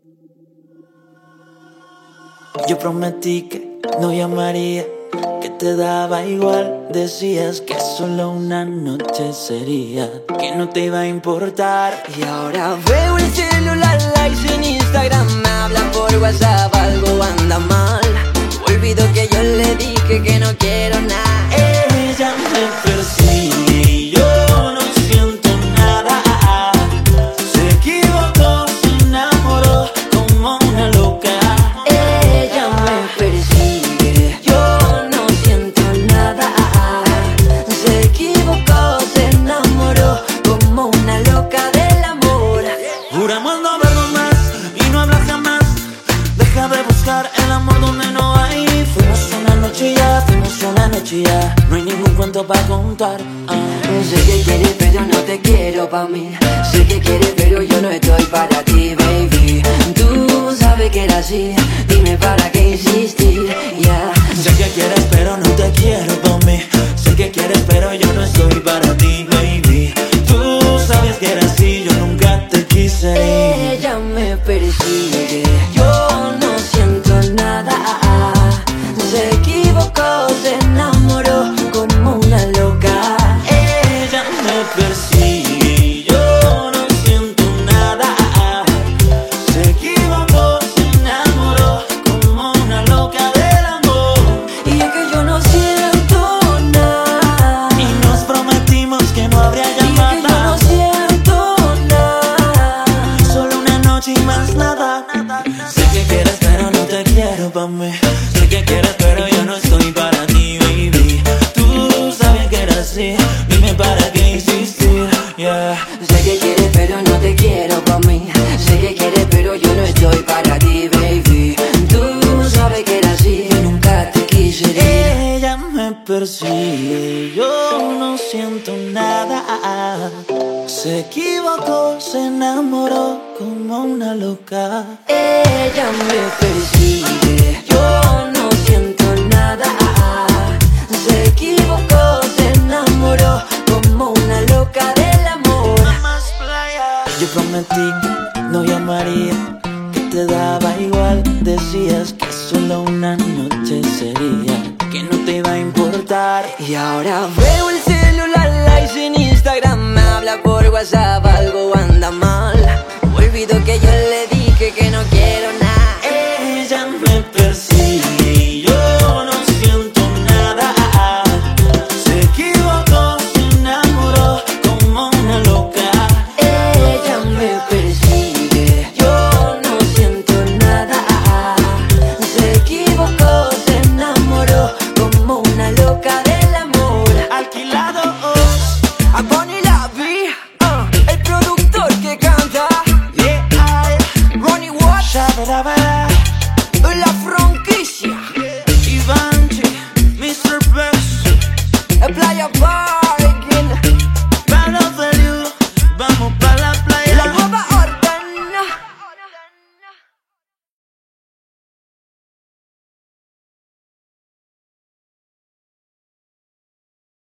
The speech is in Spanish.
Yo prometí que no llamaría, que te daba igual. Decías que solo una noche sería, que no te iba a importar. Y ahora veo el celular, likes en Instagram, me habla por WhatsApp, algo anda mal. Olvido que yo le dije que no quiero nada. Ella me persigue y yo no siento nada. Se equivocó, se enamoró como una loca. Ella me persigue, yo no siento nada. Se equivocó, se enamoró como una loca del amor. Juramos no vernos más y no hablar jamás. Deja de buscar el amor donde no hay. Fuimos una noche ya, fuimos una noche ya. No hay ningún cuento para contar. Sé que quieres pero no te quiero pa' mí. Sé que quieres pero yo no estoy para ti, baby. Tú sabes que era así, dime para qué insistir, yeah. Sé que quieres pero no te quiero pa' mí. Sé que quieres pero yo no estoy para ti, baby. Tú sabes que era así, yo nunca te quise ir. Ella me persigue, yo no siento nada. Se equivocó, se enamoró como una loca. Ella me persigue y yo no siento nada. Se equivocó, se enamoró como una loca del amor. Y es que yo no siento nada. Y nos prometimos que no habría Y es que llamada. yo no siento nada. Solo una noche y más nada. Sé que quieres pero no te quiero pa' mí. Sé que quieres pero yo no estoy para ti, baby. Tú sabes que era así, dime para qué insistir, yeah. Sé que quieres pero no te quiero pa' mí. Sé que quieres pero yo no estoy para ti, baby. Tú sabes que era así, yo nunca te quise ir. Ella me persigue, yo no siento nada. Se equivocó, se enamoró como una loca. Ella me persigue, yo no siento nada. Se equivocó, se enamoró como una loca del amor. Yo prometí que no llamaría, que te daba igual. Decías que solo una noche sería, que no te iba a importar. Y ahora veo el celular, likes en Instagram, me habla por WhatsApp, algo anda mal. Olvido que yo le dije que no quiero nada. Ella me persigue y yo no siento nada. Se equivocó, se enamoró como una loca. Ella me persigue, yo no siento nada. Se equivocó, se enamoró como una loca del amor. Alquilados, A Bonnie la vi, el productor que canta. yeah, Ronnie Watch, shabadabada. la front.